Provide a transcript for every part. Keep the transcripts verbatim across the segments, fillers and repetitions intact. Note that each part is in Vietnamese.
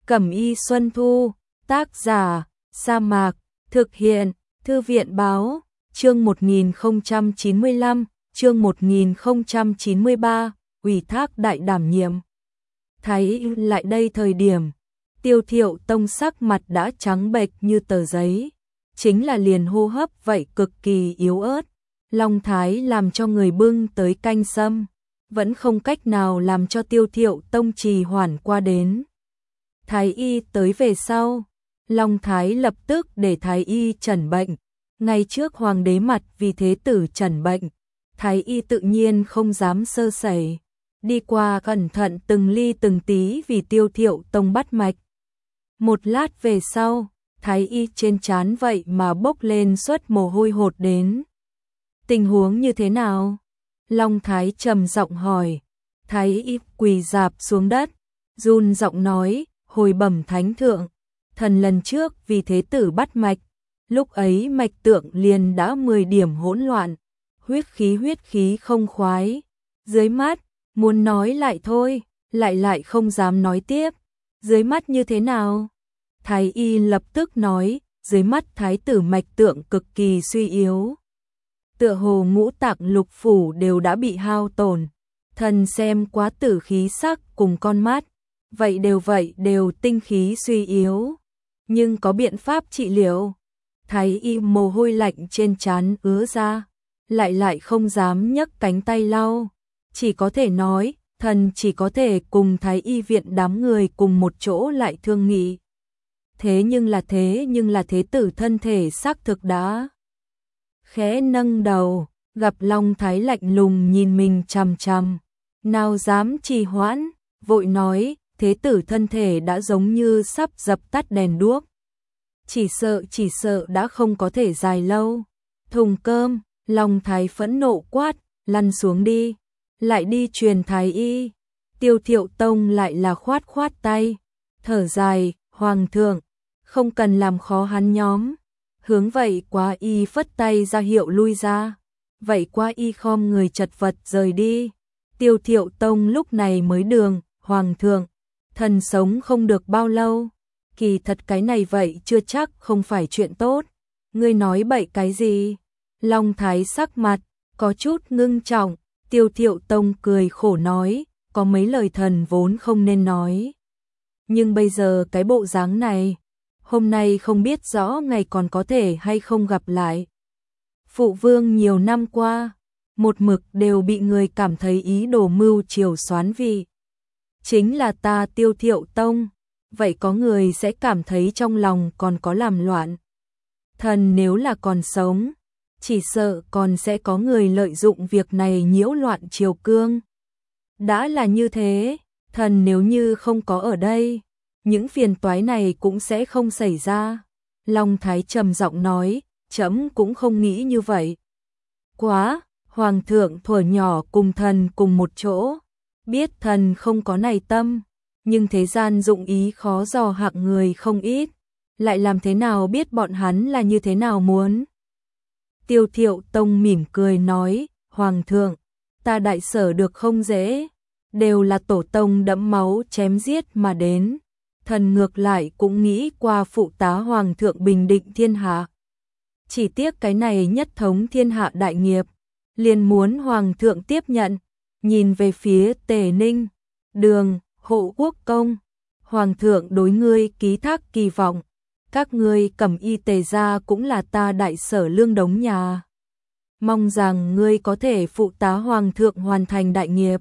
Cẩm y Xuân Thu, tác giả, Sa Mạc, thực hiện, Thư viện báo, chương một nghìn không trăm chín mươi lăm, chương một nghìn không trăm chín mươi ba, ủy thác đại đảm nhiệm. Thấy lại đây thời điểm, Tiêu Thiệu Tông sắc mặt đã trắng bệch như tờ giấy, chính là liền hô hấp vậy cực kỳ yếu ớt. Long Thái làm cho người bưng tới canh sâm, vẫn không cách nào làm cho Tiêu Thiệu Tông trì hoãn qua đến. Thái y tới về sau, Long Thái lập tức để Thái y chẩn bệnh, ngay trước hoàng đế mặt vì thế tử chẩn bệnh, Thái y tự nhiên không dám sơ sẩy, đi qua cẩn thận từng ly từng tí vì Tiêu Thiệu Tông bắt mạch. Một lát về sau, Thái y trên trán vậy mà bốc lên suất mồ hôi hột đến. Tình huống như thế nào? Long Thái trầm giọng hỏi. Thái y quỳ rạp xuống đất, run giọng nói, hồi bẩm thánh thượng, thần lần trước vì thế tử bắt mạch, lúc ấy mạch tượng liền đã mười điểm hỗn loạn, huyết khí huyết khí không khoái, dưới mắt, muốn nói lại thôi, lại lại không dám nói tiếp, dưới mắt như thế nào? Thái y lập tức nói, dưới mắt thái tử mạch tượng cực kỳ suy yếu. Tựa hồ ngũ tạng lục phủ đều đã bị hao tổn, thần xem quá tử khí sắc cùng con mắt, vậy đều vậy đều tinh khí suy yếu, nhưng có biện pháp trị liệu. Thái y mồ hôi lạnh trên trán ứa ra, lại lại không dám nhấc cánh tay lau, chỉ có thể nói, thần chỉ có thể cùng Thái y viện đám người cùng một chỗ lại thương nghị. Thế nhưng là thế nhưng là thế tử thân thể xác thực đã. Khẽ nâng đầu, gặp Long Thái lạnh lùng nhìn mình chằm chằm, nào dám trì hoãn, vội nói, thế tử thân thể đã giống như sắp dập tắt đèn đuốc. Chỉ sợ chỉ sợ đã không có thể dài lâu. Thùng cơm, Long Thái phẫn nộ quát, lăn xuống đi, lại đi truyền Thái y. Tiêu Thiệu Tông lại là khoát khoát tay, thở dài, hoàng thượng, không cần làm khó hắn nhóm. Hướng vậy quá y phất tay ra hiệu lui ra, vậy quá y khom người chật vật rời đi. Tiêu Thiệu Tông lúc này mới đường, hoàng thượng, thần sống không được bao lâu, kỳ thật cái này vậy chưa chắc không phải chuyện tốt, ngươi nói bậy cái gì? Long Thái sắc mặt, có chút ngưng trọng, Tiêu Thiệu Tông cười khổ nói, có mấy lời thần vốn không nên nói. Nhưng bây giờ cái bộ dáng này, hôm nay không biết rõ ngày còn có thể hay không gặp lại. Phụ vương nhiều năm qua, một mực đều bị người cảm thấy ý đồ mưu triều soán vị. Chính là ta Tiêu Thiệu Tông, vậy có người sẽ cảm thấy trong lòng còn có làm loạn. Thần nếu là còn sống, chỉ sợ còn sẽ có người lợi dụng việc này nhiễu loạn triều cương. Đã là như thế, thần nếu như không có ở đây, những phiền toái này cũng sẽ không xảy ra. Long Thái trầm giọng nói, trẫm cũng không nghĩ như vậy. Quá, hoàng thượng thuở nhỏ cùng thần cùng một chỗ, biết thần không có này tâm, nhưng thế gian dụng ý khó dò hạng người không ít, lại làm thế nào biết bọn hắn là như thế nào muốn. Tiêu Thiệu Tông mỉm cười nói, hoàng thượng, ta đại sở được không dễ, đều là tổ tông đẫm máu chém giết mà đến. Thần ngược lại cũng nghĩ qua phụ tá hoàng thượng bình định thiên hạ. Chỉ tiếc cái này nhất thống thiên hạ đại nghiệp, liền muốn hoàng thượng tiếp nhận, nhìn về phía Tề Ninh, Đường, Hộ Quốc công, hoàng thượng đối ngươi ký thác kỳ vọng, các ngươi Cẩm y Tề gia cũng là ta đại sở lương đống nhà. Mong rằng ngươi có thể phụ tá hoàng thượng hoàn thành đại nghiệp.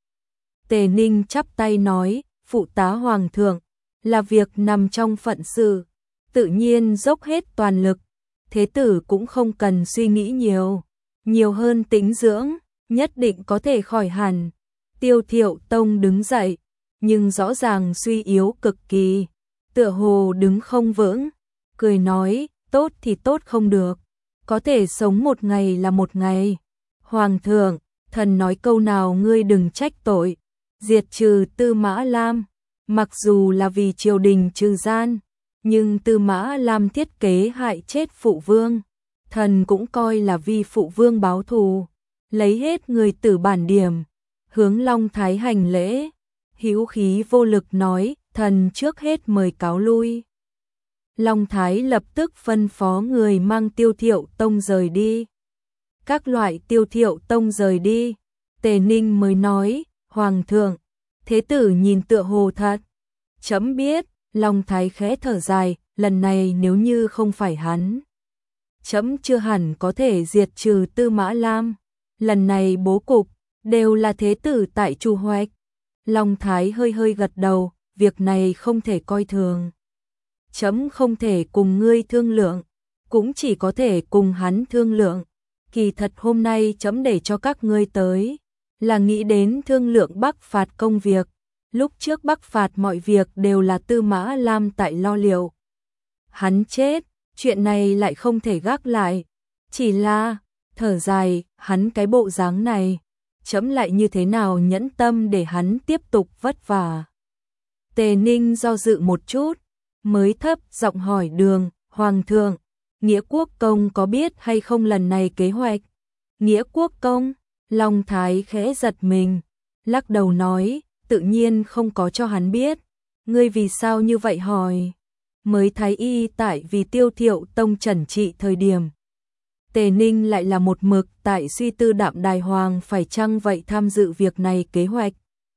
Tề Ninh chắp tay nói, phụ tá hoàng thượng là việc nằm trong phận sự, tự nhiên dốc hết toàn lực, thế tử cũng không cần suy nghĩ nhiều, nhiều hơn tĩnh dưỡng, nhất định có thể khỏi hẳn. Tiêu Thiệu Tông đứng dậy, nhưng rõ ràng suy yếu cực kỳ, tựa hồ đứng không vững, cười nói, tốt thì tốt không được, có thể sống một ngày là một ngày. Hoàng thượng, thần nói câu nào ngươi đừng trách tội, diệt trừ Tư Mã Lam. Mặc dù là vì triều đình trừ gian, nhưng Tư Mã Lam thiết kế hại chết phụ vương, thần cũng coi là vì phụ vương báo thù, lấy hết người tử bản điểm, hướng Long Thái hành lễ, hữu khí vô lực nói, thần trước hết mời cáo lui. Long Thái lập tức phân phó người mang Tiêu Thiệu Tông rời đi. Các loại Tiêu Thiệu Tông rời đi, Tề Ninh mới nói, Hoàng thượng, thế tử nhìn tựa hồ thật. Chấm biết, Long Thái khẽ thở dài, lần này nếu như không phải hắn, chấm chưa hẳn có thể diệt trừ Tư Mã Lam. Lần này bố cục đều là thế tử tại chủ hoạch. Long Thái hơi hơi gật đầu, việc này không thể coi thường. Chấm không thể cùng ngươi thương lượng, cũng chỉ có thể cùng hắn thương lượng. Kỳ thật hôm nay chấm để cho các ngươi tới, là nghĩ đến thương lượng bắc phạt công việc. Lúc trước bắc phạt mọi việc đều là Tư Mã Lam tại lo liệu. Hắn chết, chuyện này lại không thể gác lại. Chỉ là, thở dài, hắn cái bộ dáng này, chấm lại như thế nào nhẫn tâm để hắn tiếp tục vất vả. Tề Ninh do dự một chút, mới thấp giọng hỏi Đường, Hoàng thượng, Nghĩa Quốc Công có biết hay không lần này kế hoạch? Nghĩa Quốc Công, Long Thái khẽ giật mình, lắc đầu nói, tự nhiên không có cho hắn biết. Ngươi vì sao như vậy hỏi? Mới thái y tại vì Tiêu Thiệu Tông trần trị thời điểm. Tề Ninh lại là một mực tại suy tư Đạm Đài Hoàng phải chăng vậy tham dự việc này kế hoạch.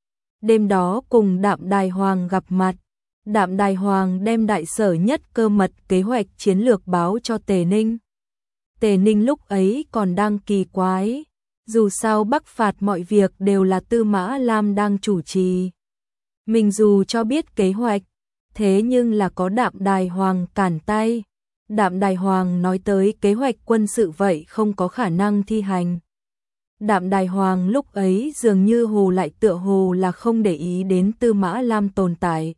Đêm đó cùng Đạm Đài Hoàng gặp mặt, Đạm Đài Hoàng đem đại sở nhất cơ mật kế hoạch chiến lược báo cho Tề Ninh. Tề Ninh lúc ấy còn đang kỳ quái, dù sao bắc phạt mọi việc đều là Tư Mã Lam đang chủ trì. Mình dù cho biết kế hoạch, thế nhưng là có Đạm Đài Hoàng cản tay. Đạm Đài Hoàng nói tới kế hoạch quân sự vậy không có khả năng thi hành. Đạm Đài Hoàng lúc ấy dường như hồ lại tựa hồ là không để ý đến Tư Mã Lam tồn tại.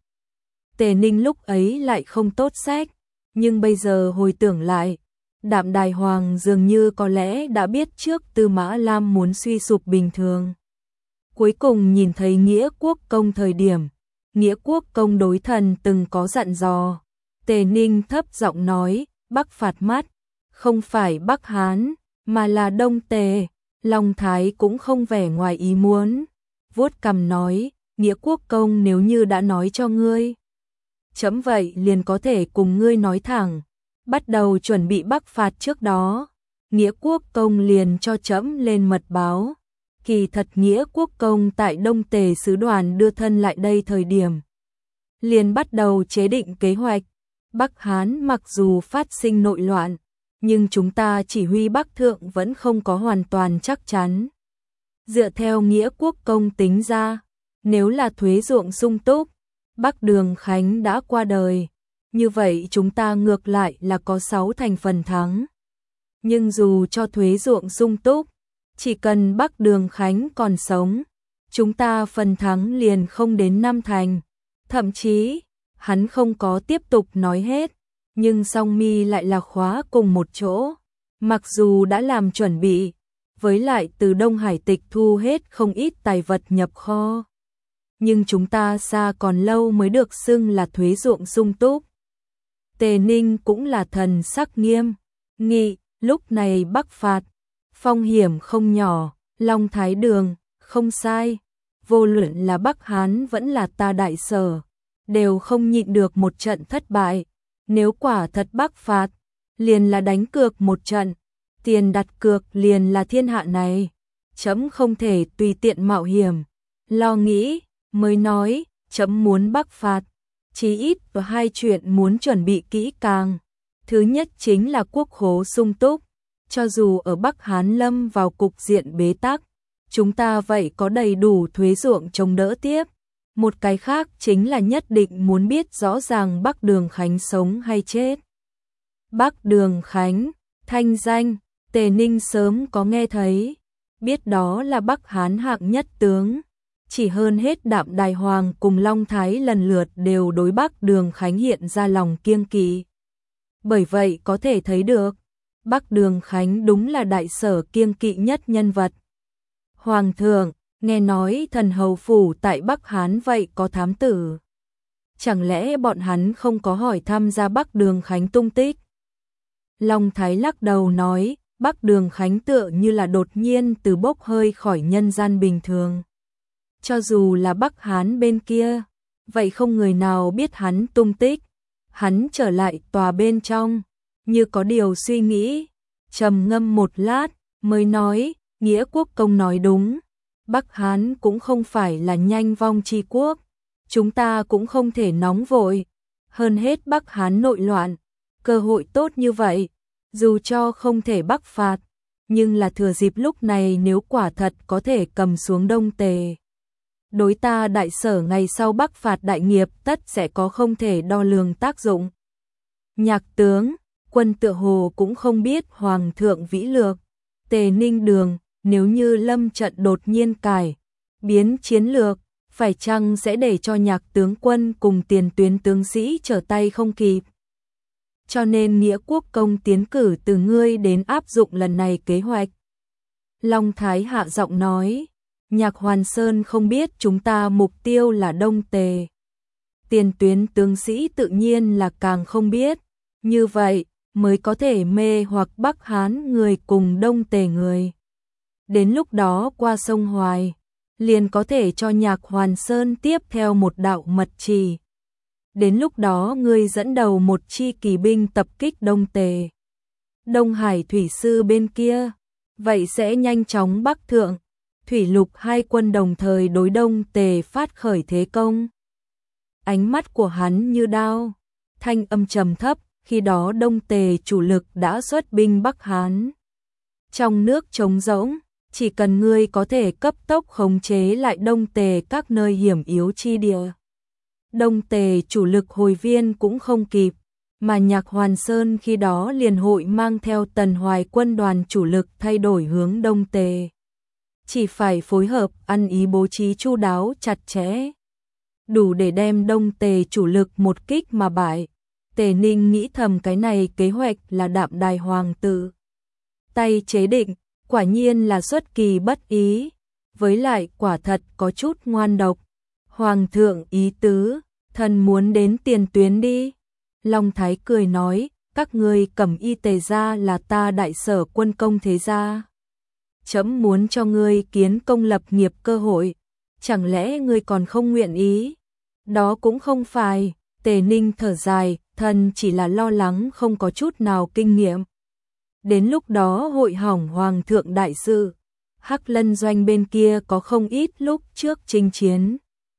Tề Ninh lúc ấy lại không tốt sách, nhưng bây giờ hồi tưởng lại, Đạm Đài Hoàng dường như có lẽ đã biết trước Tư Mã Lam muốn suy sụp bình thường. Cuối cùng nhìn thấy Nghĩa Quốc Công thời điểm, Nghĩa Quốc Công đối thần từng có dặn dò. Tề Ninh thấp giọng nói, Bắc phạt mắt, không phải Bắc Hán, mà là Đông Tề. Long Thái cũng không vẻ ngoài ý muốn, vuốt cằm nói, Nghĩa Quốc Công nếu như đã nói cho ngươi, chấm vậy liền có thể cùng ngươi nói thẳng. Bắt đầu chuẩn bị bắc phạt trước đó, Nghĩa Quốc Công liền cho chấm lên mật báo. Kỳ thật Nghĩa Quốc Công tại Đông Tề sứ đoàn đưa thân lại đây thời điểm, liền bắt đầu chế định kế hoạch. Bắc Hán mặc dù phát sinh nội loạn, nhưng chúng ta chỉ huy Bắc Thượng vẫn không có hoàn toàn chắc chắn. Dựa theo Nghĩa Quốc Công tính ra, nếu là thuế ruộng sung túc, Bắc Đường Khánh đã qua đời, như vậy chúng ta ngược lại là có sáu thành phần thắng. Nhưng dù cho thuế ruộng sung túc, chỉ cần Bắc Đường Khánh còn sống, chúng ta phần thắng liền không đến năm thành. Thậm chí, hắn không có tiếp tục nói hết, nhưng song mi lại là khóa cùng một chỗ. Mặc dù đã làm chuẩn bị, với lại từ Đông Hải tịch thu hết không ít tài vật nhập kho, nhưng chúng ta xa còn lâu mới được xưng là thuế ruộng sung túc. Tề Ninh cũng là thần sắc nghiêm nghị, lúc này bắc phạt, phong hiểm không nhỏ. Long Thái Đường, không sai, vô luận là Bắc Hán vẫn là ta đại sở, đều không nhịn được một trận thất bại. Nếu quả thật bắc phạt, liền là đánh cược một trận, tiền đặt cược liền là thiên hạ này, chấm không thể tùy tiện mạo hiểm. Lo nghĩ, mới nói, chấm muốn bắc phạt, chí ít có hai chuyện muốn chuẩn bị kỹ càng. Thứ nhất chính là quốc khố sung túc, cho dù ở Bắc Hán lâm vào cục diện bế tắc, chúng ta vậy có đầy đủ thuế ruộng chống đỡ tiếp. Một cái khác chính là nhất định muốn biết rõ ràng Bắc Đường Khánh sống hay chết. Bắc Đường Khánh, thanh danh, Tề Ninh sớm có nghe thấy, biết đó là Bắc Hán hạng nhất tướng. Chỉ hơn hết Đạm Đài Hoàng cùng Long Thái lần lượt đều đối Bắc Đường Khánh hiện ra lòng kiêng kỵ. Bởi vậy có thể thấy được, Bắc Đường Khánh đúng là đại sở kiêng kỵ nhất nhân vật. Hoàng thượng, nghe nói thần hầu phủ tại Bắc Hán vậy có thám tử. Chẳng lẽ bọn hắn không có hỏi thăm ra Bắc Đường Khánh tung tích? Long Thái lắc đầu nói, Bắc Đường Khánh tựa như là đột nhiên từ bốc hơi khỏi nhân gian bình thường. Cho dù là Bắc Hán bên kia, vậy không người nào biết hắn tung tích. Hắn trở lại tòa bên trong, như có điều suy nghĩ, trầm ngâm một lát, mới nói, Nghĩa Quốc công nói đúng, Bắc Hán cũng không phải là nhanh vong chi quốc, chúng ta cũng không thể nóng vội, hơn hết Bắc Hán nội loạn, cơ hội tốt như vậy, dù cho không thể bắc phạt, nhưng là thừa dịp lúc này nếu quả thật có thể cầm xuống Đông Tề. Đối ta đại sở ngày sau bắc phạt đại nghiệp tất sẽ có không thể đo lường tác dụng. Nhạc tướng, quân tựa hồ cũng không biết Hoàng thượng vĩ lược, Tề Ninh Đường, nếu như lâm trận đột nhiên cải, biến chiến lược, phải chăng sẽ để cho nhạc tướng quân cùng tiền tuyến tướng sĩ trở tay không kịp. Cho nên Nghĩa Quốc công tiến cử từ ngươi đến áp dụng lần này kế hoạch. Long Thái hạ giọng nói, Nhạc Hoàn Sơn không biết chúng ta mục tiêu là Đông Tề. Tiền tuyến tướng sĩ tự nhiên là càng không biết, như vậy mới có thể mê hoặc Bắc Hán người cùng Đông Tề người. Đến lúc đó qua sông Hoài, liền có thể cho Nhạc Hoàn Sơn tiếp theo một đạo mật chỉ. Đến lúc đó ngươi dẫn đầu một chi kỳ binh tập kích Đông Tề. Đông Hải thủy sư bên kia, vậy sẽ nhanh chóng bắc thượng, thủy lục hai quân đồng thời đối Đông Tề phát khởi thế công. Ánh mắt của hắn như đao, thanh âm trầm thấp, khi đó Đông Tề chủ lực đã xuất binh Bắc Hán. Trong nước trống rỗng, chỉ cần ngươi có thể cấp tốc khống chế lại Đông Tề các nơi hiểm yếu chi địa. Đông Tề chủ lực hồi viên cũng không kịp, mà Nhạc Hoàn Sơn khi đó liền hội mang theo Tần Hoài quân đoàn chủ lực thay đổi hướng Đông Tề. Chỉ phải phối hợp ăn ý bố trí chu đáo chặt chẽ, đủ để đem Đông Tề chủ lực một kích mà bại. Tề Ninh nghĩ thầm cái này kế hoạch là Đạm Đài hoàng tử tay chế định, quả nhiên là xuất kỳ bất ý, với lại quả thật có chút ngoan độc. Hoàng thượng ý tứ, thần muốn đến tiền tuyến đi. Long Thái cười nói, các ngươi Cẩm Y Tề gia là ta đại sở quân công thế gia. Chấm muốn cho ngươi kiến công lập nghiệp cơ hội, chẳng lẽ ngươi còn không nguyện ý? Đó cũng không phải, Tề Ninh thở dài, thần chỉ là lo lắng không có chút nào kinh nghiệm. Đến lúc đó hội hỏng hoàng thượng đại sự, Hắc Lân doanh bên kia có không ít lúc trước chinh chiến.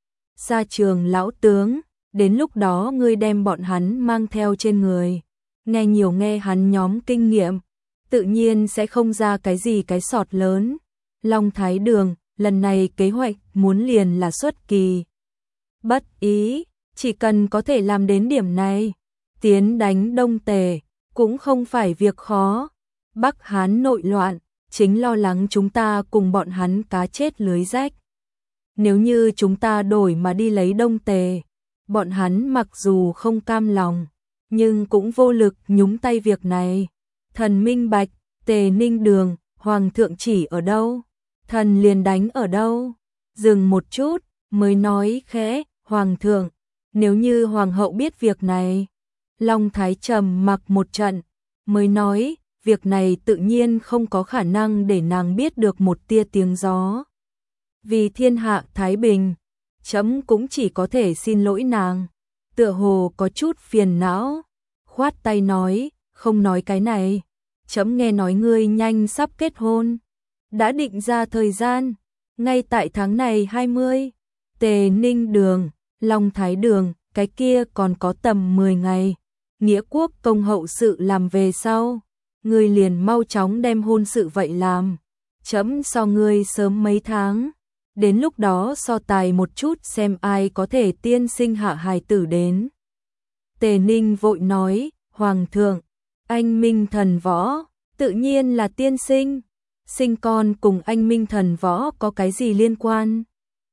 Sa trường lão tướng, đến lúc đó ngươi đem bọn hắn mang theo trên người, nghe nhiều nghe hắn nhóm kinh nghiệm, tự nhiên sẽ không ra cái gì cái sọt lớn. Long Thái Đường, lần này kế hoạch muốn liền là xuất kỳ bất ý, chỉ cần có thể làm đến điểm này, tiến đánh Đông Tề cũng không phải việc khó. Bắc Hán nội loạn, chính lo lắng chúng ta cùng bọn hắn cá chết lưới rách. Nếu như chúng ta đổi mà đi lấy Đông Tề, bọn hắn mặc dù không cam lòng, nhưng cũng vô lực nhúng tay việc này. Thần minh bạch, Tề Ninh Đường, Hoàng thượng chỉ ở đâu, thần liền đánh ở đâu. Dừng một chút, mới nói khẽ, Hoàng thượng, nếu như Hoàng hậu biết việc này. Long Thái trầm mặc một trận, mới nói, việc này tự nhiên không có khả năng để nàng biết được một tia tiếng gió. Vì thiên hạ thái bình, chấm cũng chỉ có thể xin lỗi nàng. Tựa hồ có chút phiền não, khoát tay nói, không nói cái này. Chấm nghe nói ngươi nhanh sắp kết hôn, đã định ra thời gian, ngay tại tháng này hai mươi. Tề Ninh Đường, Long Thái Đường, cái kia còn có tầm mười ngày. Nghĩa Quốc công hậu sự làm về sau, ngươi liền mau chóng đem hôn sự vậy làm. Chấm so ngươi sớm mấy tháng, đến lúc đó so tài một chút xem ai có thể tiên sinh hạ hài tử đến. Tề Ninh vội nói, Hoàng thượng, anh Minh Thần Võ, tự nhiên là tiên sinh, sinh con cùng anh Minh Thần Võ có cái gì liên quan?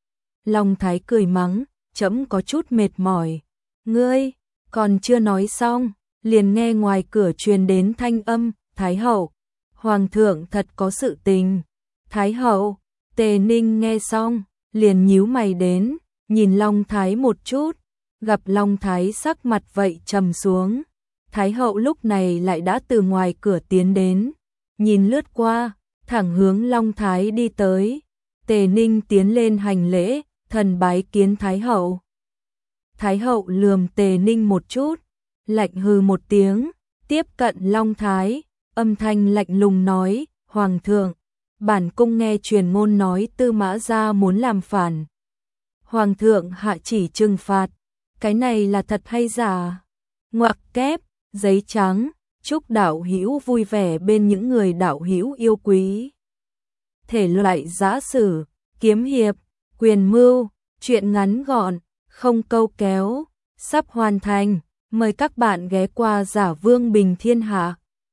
Long Thái cười mắng, chấm có chút mệt mỏi. Ngươi, còn chưa nói xong, liền nghe ngoài cửa truyền đến thanh âm, Thái hậu, Hoàng thượng thật có sự tình. Thái hậu, Tề Ninh nghe xong, liền nhíu mày đến, nhìn Long Thái một chút, gặp Long Thái sắc mặt vậy trầm xuống. Thái hậu lúc này lại đã từ ngoài cửa tiến đến, nhìn lướt qua, thẳng hướng Long Thái đi tới. Tề Ninh tiến lên hành lễ, thần bái kiến Thái hậu. Thái hậu lườm Tề Ninh một chút, lạnh hừ một tiếng, tiếp cận Long Thái, âm thanh lạnh lùng nói, Hoàng thượng, bản cung nghe truyền ngôn nói Tư Mã gia muốn làm phản. Hoàng thượng hạ chỉ trừng phạt, cái này là thật hay giả? Ngoặc kép, giấy trắng, chúc đạo hữu vui vẻ bên những người đạo hữu yêu quý. Thể loại giã sử, kiếm hiệp, quyền mưu, truyện ngắn gọn, không câu kéo, sắp hoàn thành. Mời các bạn ghé qua Giả Vương Bình Thiên Hạ.